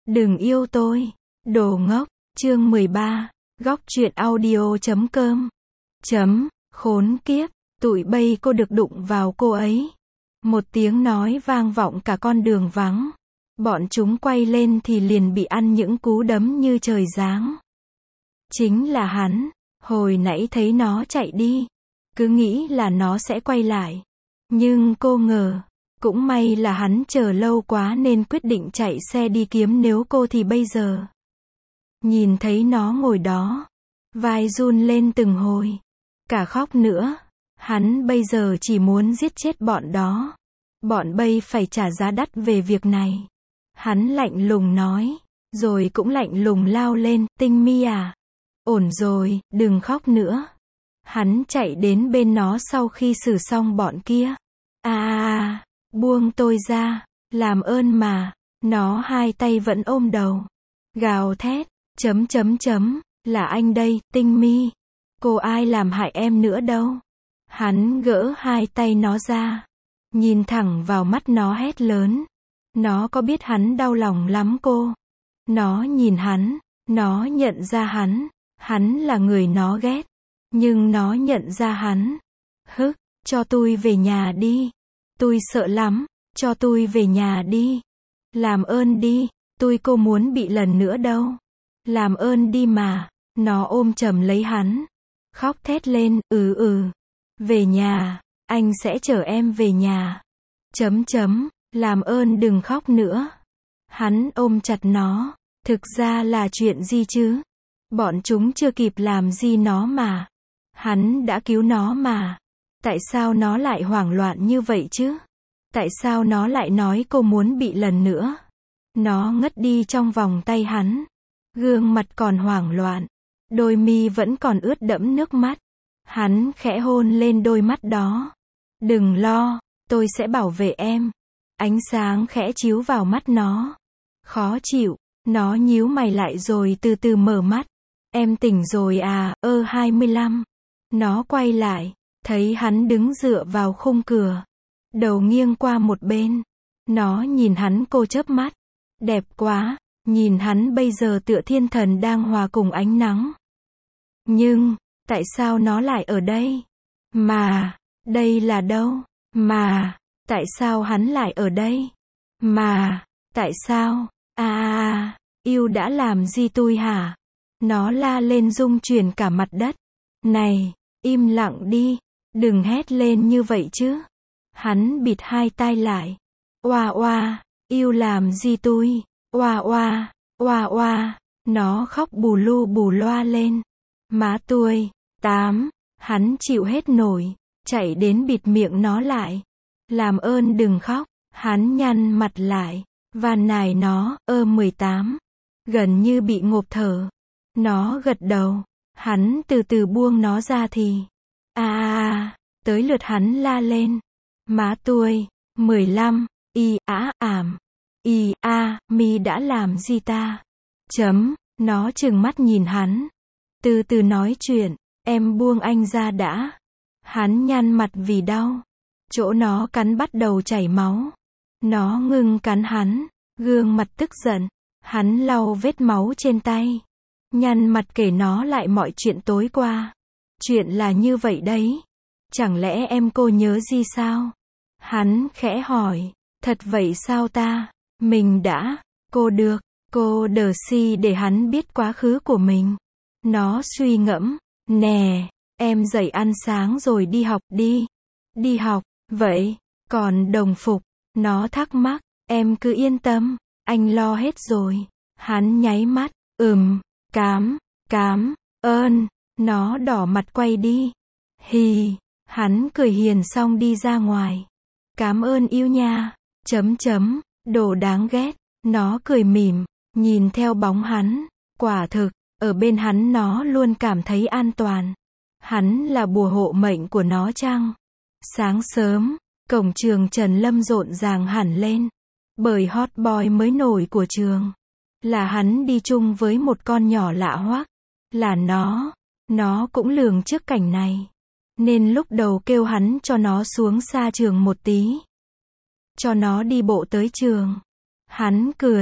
Đừng yêu tôi, đồ ngốc. Chương 13, góc truyện audio.com. Khốn kiếp, tụi bay cô được đụng vào cô ấy. Một tiếng nói vang vọng cả con đường vắng. Bọn chúng quay lên thì liền bị ăn những cú đấm như trời giáng. Chính là hắn, hồi nãy thấy nó chạy đi. Cứ nghĩ là nó sẽ quay lại. Nhưng cô ngờ, cũng may là hắn chờ lâu quá nên quyết định chạy xe đi kiếm, nếu cô thì bây giờ. Nhìn thấy nó ngồi đó, vai run lên từng hồi, cả khóc nữa. Hắn bây giờ chỉ muốn giết chết bọn đó. Bọn bay phải trả giá đắt về việc này. Hắn lạnh lùng nói, rồi cũng lạnh lùng lao lên, Tinh Mi à, ổn rồi, đừng khóc nữa. Hắn chạy đến bên nó sau khi xử xong bọn kia. Buông tôi ra, làm ơn mà. Nó hai tay vẫn ôm đầu, gào thét, là anh đây, Tinh Mi. Cô ai làm hại em nữa đâu. Hắn gỡ hai tay nó ra, nhìn thẳng vào mắt nó hét lớn. Nó có biết hắn đau lòng lắm cô. Nó nhìn hắn, nó nhận ra hắn là người nó ghét. Nhưng nó nhận ra hắn. Cho tôi về nhà đi. Tôi sợ lắm, cho tôi về nhà đi. Làm ơn đi, tôi cô muốn bị lần nữa đâu. Làm ơn đi mà. Nó ôm chầm lấy hắn, khóc thét lên, về nhà, anh sẽ chở em về nhà. Làm ơn đừng khóc nữa. Hắn ôm chặt nó. Thực ra là chuyện gì chứ? Bọn chúng chưa kịp làm gì nó mà. Hắn đã cứu nó mà. Tại sao nó lại hoảng loạn như vậy chứ? Tại sao nó lại nói cô muốn bị lần nữa? Nó ngất đi trong vòng tay hắn. Gương mặt còn hoảng loạn. Đôi mi vẫn còn ướt đẫm nước mắt. Hắn khẽ hôn lên đôi mắt đó. Đừng lo, tôi sẽ bảo vệ em. Ánh sáng khẽ chiếu vào mắt nó. Khó chịu, nó nhíu mày lại rồi từ từ mở mắt. Em tỉnh rồi à, 25. Nó quay lại, thấy hắn đứng dựa vào khung cửa. Đầu nghiêng qua một bên. Nó nhìn hắn, cô chớp mắt. Đẹp quá, nhìn hắn bây giờ tựa thiên thần đang hòa cùng ánh nắng. Nhưng, tại sao nó lại ở đây? Mà, đây là đâu? Mà, tại sao hắn lại ở đây? Mà, tại sao? Yêu đã làm gì tôi hả? Nó la lên rung chuyển cả mặt đất. Này, im lặng đi, đừng hét lên như vậy chứ. Hắn bịt hai tai lại. Yêu làm gì tôi? Nó khóc bù lu bù loa lên. Má tôi, 8, hắn chịu hết nổi, chạy đến bịt miệng nó lại. Làm ơn đừng khóc, hắn nhăn mặt lại, và nài nó, 18, gần như bị ngộp thở. Nó gật đầu, hắn từ từ buông nó ra thì, tới lượt hắn la lên. Má tôi, 15, mi đã làm gì ta? Nó trừng mắt nhìn hắn. Từ từ nói chuyện, em buông anh ra đã. Hắn nhăn mặt vì đau. Chỗ nó cắn bắt đầu chảy máu. Nó ngừng cắn hắn, gương mặt tức giận. Hắn lau vết máu trên tay. Nhăn mặt kể nó lại mọi chuyện tối qua. Chuyện là như vậy đấy. Chẳng lẽ em cô nhớ gì sao? Hắn khẽ hỏi. Thật vậy sao ta? Mình đã, cô đờ si để hắn biết quá khứ của mình. Nó suy ngẫm. Nè, em dậy ăn sáng rồi đi học đi. Đi học, vậy, còn đồng phục? Nó thắc mắc. Em cứ yên tâm, anh lo hết rồi. Hắn nháy mắt. Cám ơn. Nó đỏ mặt quay đi. Hắn cười hiền xong đi ra ngoài. Cảm ơn yêu nha. Đồ đáng ghét. Nó cười mỉm, nhìn theo bóng hắn. Quả thực, ở bên hắn nó luôn cảm thấy an toàn. Hắn là bùa hộ mệnh của nó chăng? Sáng sớm, cổng trường Trần Lâm rộn ràng hẳn lên. Bởi hot boy mới nổi của trường. Là hắn đi chung với một con nhỏ lạ hoắc. Là nó cũng lường trước cảnh này. Nên lúc đầu kêu hắn cho nó xuống xa trường một tí. Cho nó đi bộ tới trường. Hắn cười,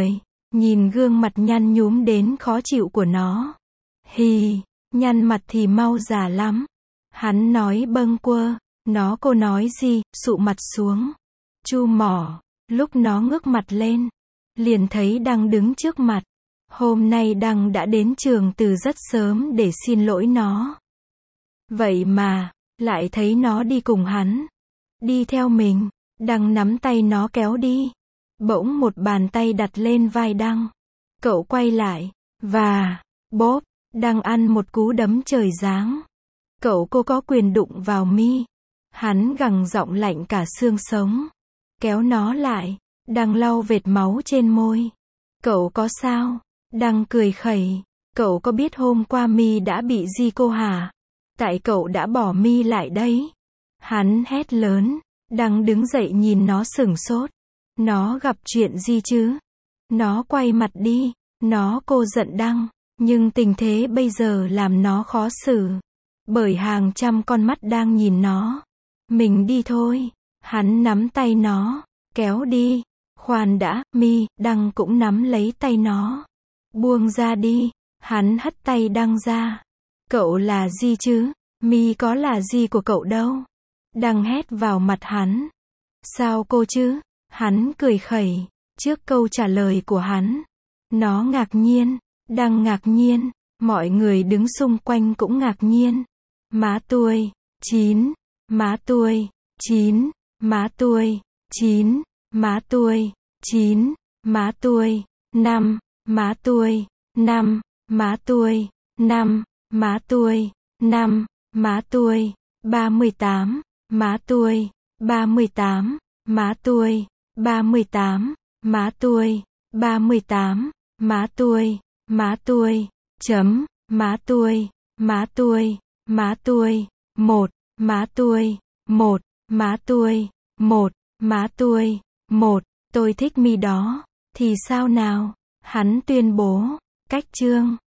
nhìn gương mặt nhăn nhúm đến khó chịu của nó. Hì, nhăn mặt thì mau già lắm. Hắn nói bâng quơ, cô nói gì, sụ mặt xuống. Chu mỏ, lúc nó ngước mặt lên, liền thấy Đăng đứng trước mặt. Hôm nay Đăng đã đến trường từ rất sớm để xin lỗi nó. Vậy mà, lại thấy nó đi cùng hắn. Đi theo mình, Đăng nắm tay nó kéo đi. Bỗng một bàn tay đặt lên vai Đăng. Cậu quay lại, và, bốp, Đăng ăn một cú đấm trời giáng. Cô có quyền đụng vào mi. Hắn gằn giọng lạnh cả xương sống. Kéo nó lại, Đăng lau vệt máu trên môi. Cậu có sao? Đăng cười khẩy. Cậu có biết hôm qua mi đã bị gì cô hả? Tại cậu đã bỏ mi lại đấy. Hắn hét lớn. Đăng đứng dậy nhìn nó sửng sốt. Nó gặp chuyện gì chứ? Nó quay mặt đi. Cô giận Đăng. Nhưng tình thế bây giờ làm nó khó xử. Bởi hàng trăm con mắt đang nhìn nó. Mình đi thôi. Hắn nắm tay nó. Kéo đi. Khoan đã, mi, Đăng cũng nắm lấy tay nó. Buông ra đi. Hắn hất tay Đăng ra. Cậu là gì chứ? Mi có là gì của cậu đâu. Đăng hét vào mặt hắn. Sao cô chứ? Hắn cười khẩy. Trước câu trả lời của hắn, nó ngạc nhiên. Đăng ngạc nhiên. Mọi người đứng xung quanh cũng ngạc nhiên. Má tôi, 9. Má tôi, 9. Má tôi, 9. Má tôi, 9. Má tôi, 5. Má tôi, 5. Má tôi, 5. Má tôi, 5. Má tôi, 38. Má tôi, 38. Má tôi, 38. Má tôi, 38. Má tôi, chấm, má tôi, 1. Má tôi, 1. Má tôi, 1. Má tôi, 1. Tôi thích mi đó. Thì sao nào? Hắn tuyên bố. Cách chương.